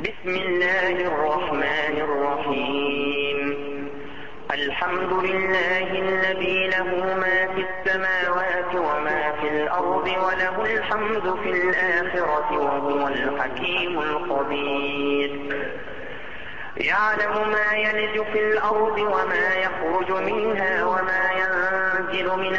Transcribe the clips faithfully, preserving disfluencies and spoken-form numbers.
بسم الله الرحمن الرحيم. الحمد لله الذي له ما في السماوات وما في الأرض وله الحمد في الآخرة وهو الحكيم الخبير. يعلم ما يلج في الأرض وما يخرج منها وما ينزل من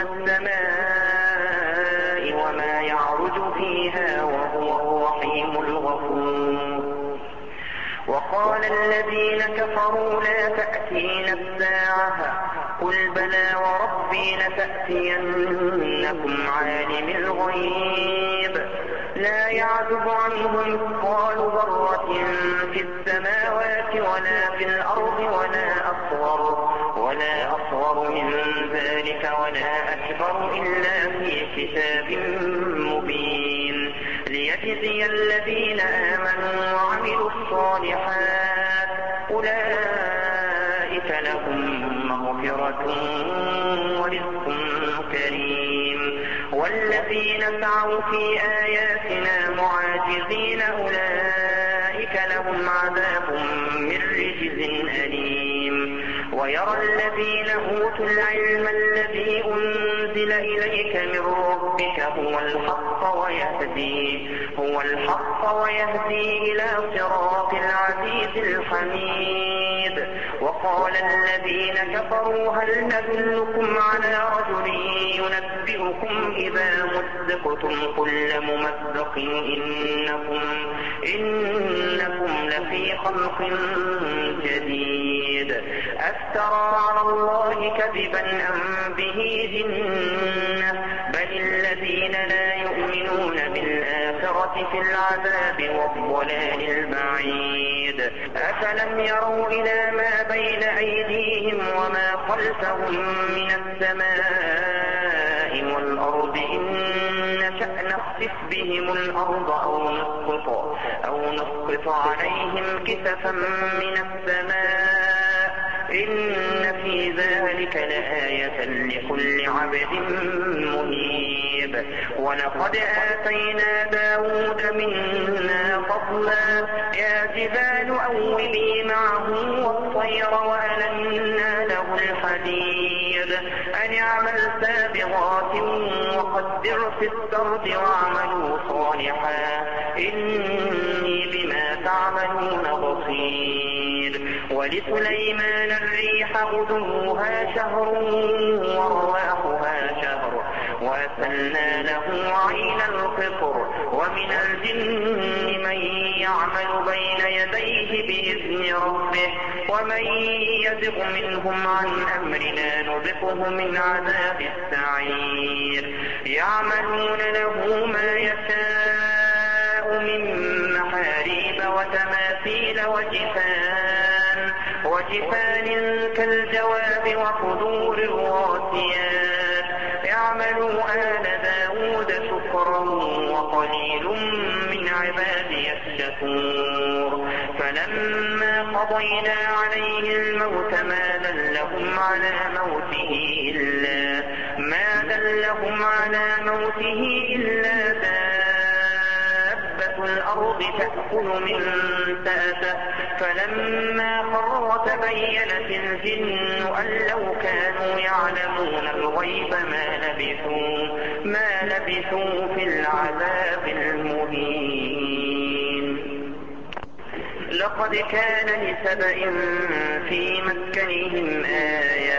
السماء وما يعرج فيها وهو الرحيم الغفور. وقال الذين كفروا لا تأتينا الساعة قل بلى وربي لتأتينكم عالم الغيب لا يعزب عنه مثقال ذرة في السماوات ولا في الأرض ولا أصغر ولا أصغر من ذلك ولا أكبر إلا في كتاب مبين ليجزي الذين آمنوا وعملوا الصالحات أولئك لهم مغفرة ورزق كريم. والذين سعوا في آياتنا معاجزين أولئك لهم عذاب من رجز أليم. ويرى الذين أوتوا العلم الذي أنزل إليك من ربك هو الحق ويهدي هو الحق ويهدي إلى صراط العزيز الحميد. وقال الذين كفروا هل ندلكم على رجل ينبئكم إذا مزقتم كل ممزق إنكم, إنكم لفي خلق جديد أفترى على الله كذبا أم به جنة بل الذين لا يؤمنون بالآخرة في العذاب والضلال البعيد. أفلم يروا إلى ما بين أيديهم وما خلفهم من السماء والأرض إن نشأ نخسف بهم الأرض أو نسقط, أو نسقط عليهم كسفا من السماء إن في ذلك لآية لكل عبد منيب. ولقد آتينا داود منا فضلا يا جبال أوبي معه والطير وألنا له الحديد أن اعمل سابغات وقدر في السرد واعملوا صالحا إني بما تعملون بصير. ولسليمان الريح غدوها شهر ورواحها شهر وأسلنا له عين القطر. ومن الجن من يعمل بين يديه بإذن ربه ومن يزغ منهم عن أمرنا نذقه من عذاب السعير. يعملون له ما يشاء من محاريب وتماثيل وجفان وجفان كالجواب وقدور الراسيات يعملوا آل داود شكرا وقليل من عبادي الشكور. فلما قضينا عليه الموت ما دلهم على موته إلا ما دلهم على موته إلا دابة الأرض تأكل من سأته فلما خر تبينت الجن أن لو كانوا يعلمون الغيب ما لبثوا ما لبثوا في العذاب المهين. لقد كان لسبإ في مسكنهم آية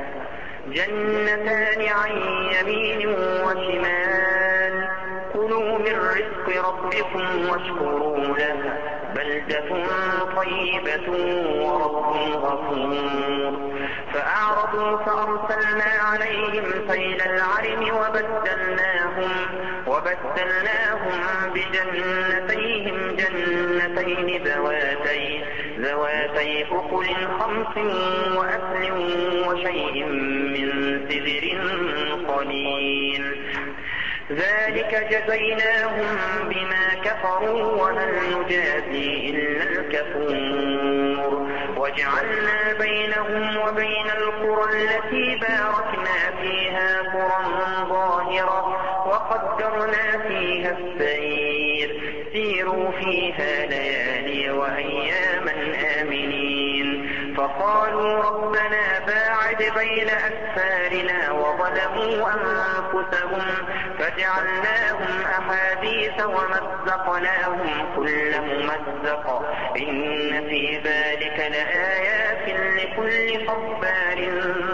جنتان عن يمين وشمال كلوا من رزق ربكم واشكروا له بلدة طيبة ورب غفور. فأعرضوا فأرسلنا عليهم سيل العرم وبدلناهم, وبدلناهم بجنتيهم جنتين ذواتي, ذواتي أكل خمس وأكل وشيء من سدر قليل ذلك جزيناهم بما كفروا وهل نجازي إلا الكفور. وجعلنا بينهم وبين القرى التي باركنا فيها قرى ظاهرة وقدرنا فيها السير سيروا فيها ليالي ليالي وأياما آمنين. فقالوا ربنا باعد بين أسفارنا وظلموا أنفسهم فجعلناهم أحاديث ومزقناهم كل ممزق إن في ذلك لآيات لكل صبار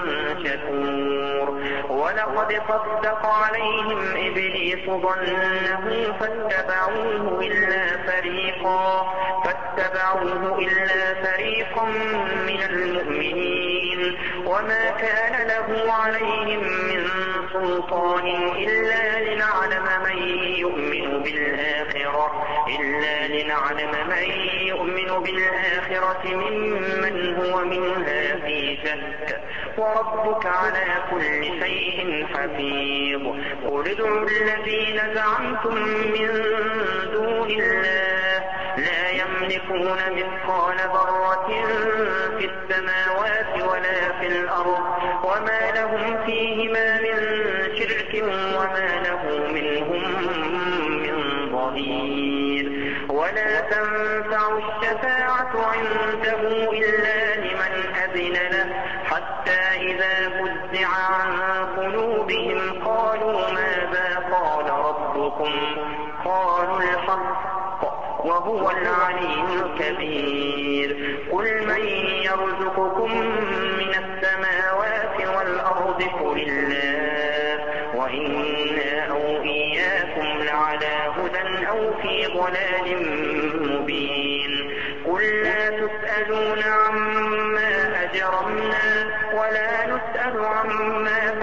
شكور. ولقد صدق عليهم إبليس ظنه فاتبعوه إلا فريقا فاتبعوه إلا فريقا من المؤمنين وما كان له عليهم من سلطان إلا لنعلم من يؤمن بالآخرة إلا لنعلم من يؤمن بالآخرة ممن هو منها في شك وربك على كل شيء حفيظ. قل ادعوا الذين زعمتم من دون الله لا يملكون مثقال ذرة في السماوات ولا في الأرض وما لهم فيهما من شرك وما له منهم من ظهير. ولا تنفع الشفاعة عنده إلا لمن أذن له حتى إذا فزع عن قلوبهم قالوا ماذا قال ربكم قالوا الحق وهو العلي الكبير. قل من يرزقكم من السماوات والأرض قل الله وإنا أو إياكم لعلى هدى أو في ضلال مبين. قل لا تسألون عما أجرمنا ولا نسأل عما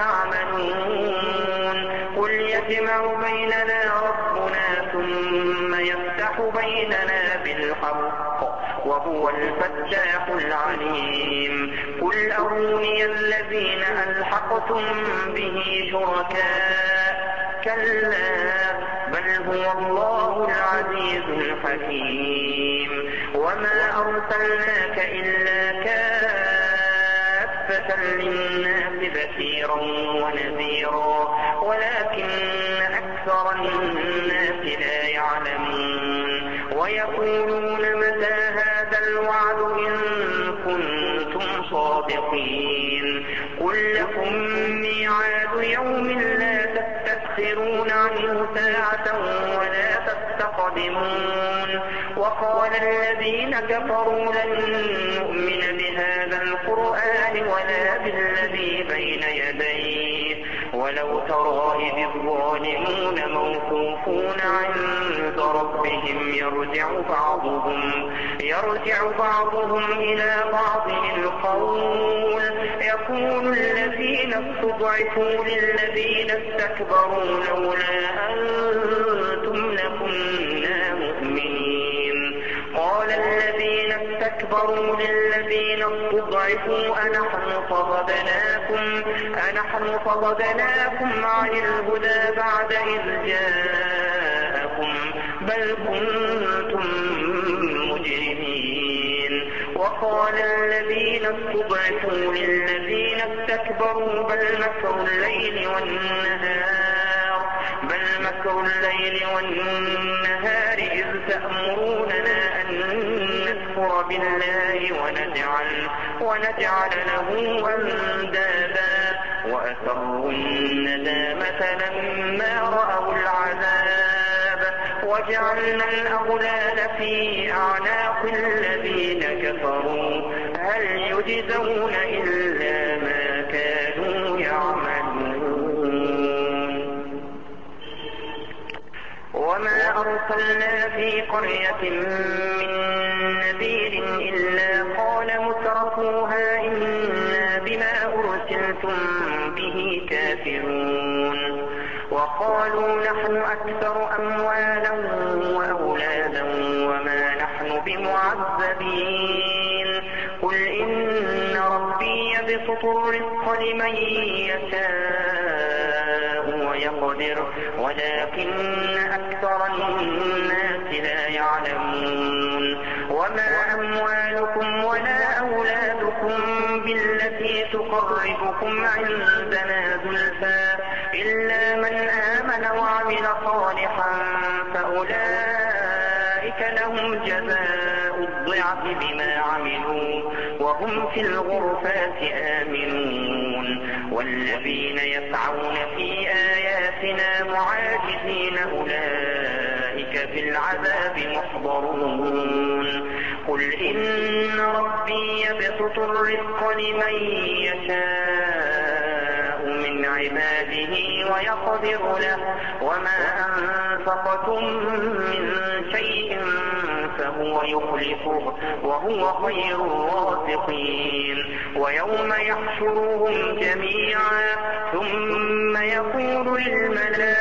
تعملون. قل يجمع بيننا ربنا ثم يفتح بيننا بالحق وهو الفتاح العليم. قل أروني الذين ألحقتم به شركاء كلا بل هو الله العزيز الحكيم. وما أرسلناك إلا كافة للناس بشيرا ونذيرا ولكن أكثر الناس لا يعلمون. ويقولون متى هذا الوعد إن كنتم صادقين. قل لكم ميعاد يوم لا تستأخرون عنه ساعة ولا تستقدمون. وقال الذين كفروا لن نؤمن بهذا القرآن ولا بالذي بين يديه ولو ترى إذ الظالمون موقوفون عند ربهم يرجع بعضهم يرجع بعضهم إلى بعض القول يقول الذين استضعفوا للذين استكبروا لولا أنتم لكنا مؤمنين. قال الذين استكبروا للذين استضعفوا أنحن صددناكم أنحن صددناكم عن الهدى بعد إذ جاءكم بل كنتم مجرمين. وقال الذين استضعفوا للذين استكبروا بل مكر الليل والنهار بل مكر الليل والنهار إذ تأمروننا أن نكفر بالله ونجعل ونجعل له أندادا وأسروا الندامة لما رأوا العذاب وجعلنا الأغلال في أعناق الذين كفروا هل يجزون إلا ما كانوا يعملون. وما أرسلنا في قرية من نذير إلا قال مترفوها إنا بما أرسلتم به كافرون. وقالوا نحن أكثر أموالا وأولادا وما نحن بمعذبين. قل إن ربي يبسط الرزق لمن يشاء ويقدر ولكن أكثر الناس لا يعلمون. وما أموالكم ولا أولادكم بالتي تقربكم عندنا زلفى إلا من آمن وعمل صالحا فأولئك لهم جزاء الضعف بما عملوا وهم في الغرفات آمنون والذين يسعون في آياتنا معاجزين أولئك في العذاب محضرون قل إن ربي يبسط الرزق لمن يشاء من عباده ويقدر له وما أنفقتم من شيء فهو يخلفه وهو خير الرازقين ويوم يحشرهم جميعا ثم يقول للملائكة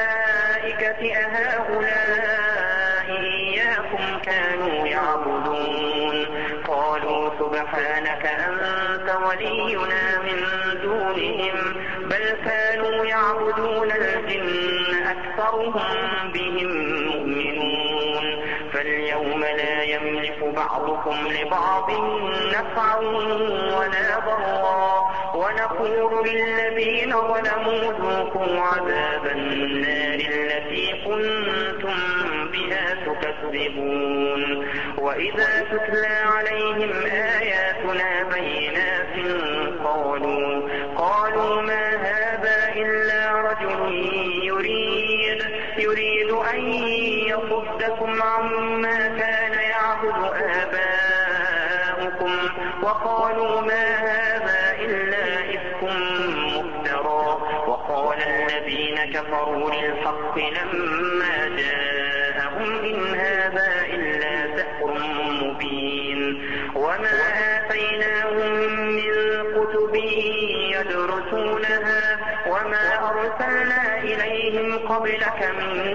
أهؤلاء إياكم كانوا يعبدون قالوا سبحانك أنت ولينا من دونهم بل كانوا يعبدون الجن أكثرهم بهم مؤمنون فاليوم لا يملك بعضكم لبعض نفعا ولا ضرا ونقول للذين ظلموا ذوقوا عذاب النار التي كنتم بها تكذبون وإذا تتلى عليهم آياتنا بينات قالوا قالوا ما هذا إلا رجل يريد يريد أن يصدكم عما كان يعبد آباؤكم وقالوا ما هذا إلا إفك مفترى وقال الذين كفروا للحق لما جاءهم إن هذا إلا سحر مبين وما آتيناهم من كتب يدرسونها وما أرسلنا إليهم قبلك من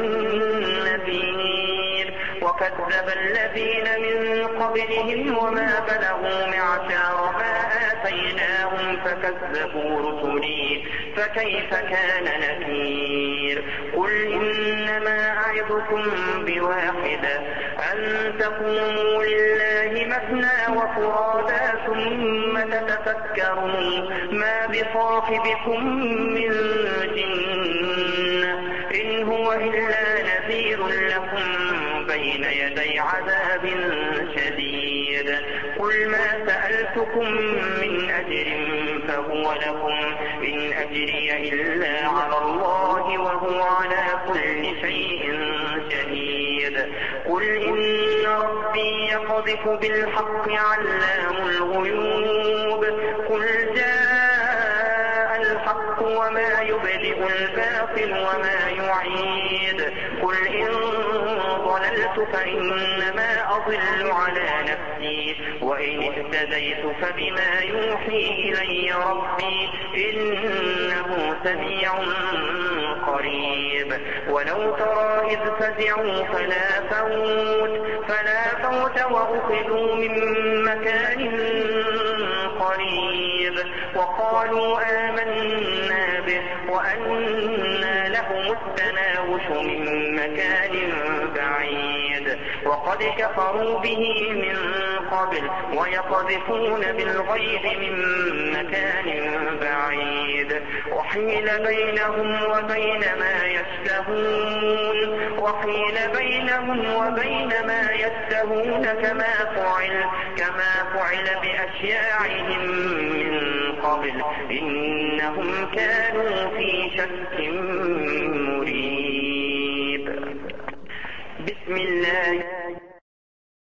نذير وكذب الذين من قبلهم وما بلغوا معشار ما آتيناهم فكذبوا رسلي فكيف كان نكير قل إنما أعظكم بواحدة أن تقوموا لله مثنى وفرادا ثم تتفكروا ما بصاحبكم من جنة إن هو إلا نذير لكم بين يدي عذاب شديد قل ما سألتكم من أجر فهو لكم إن أجري إلا على الله وهو على كل شيء شهيد قل إن ربي يقذف بالحق علام الغيوب قل جاء الحق وما يبدئ الباطل وما يعيد قل إن ضللت فإنما أضل على نفسي وإن اهتديت فبما يوحي إلي ربي إنه سميع قريب ولو ترى إذ فزعوا فلا فوت فلا فوت وأخذوا من مكان قريب وقالوا آمنا به وأنى لهم التناوش من مكان بعيد وقد كفروا به من قبل ويقذفون بالغيب من مكان بعيد وحيل بينهم وبين ما يشتهون وحيل بينهم وبين ما يشتهون كما فعل كما فعل بأشياعهم من قبل إنهم كانوا في شك مريب بسم الله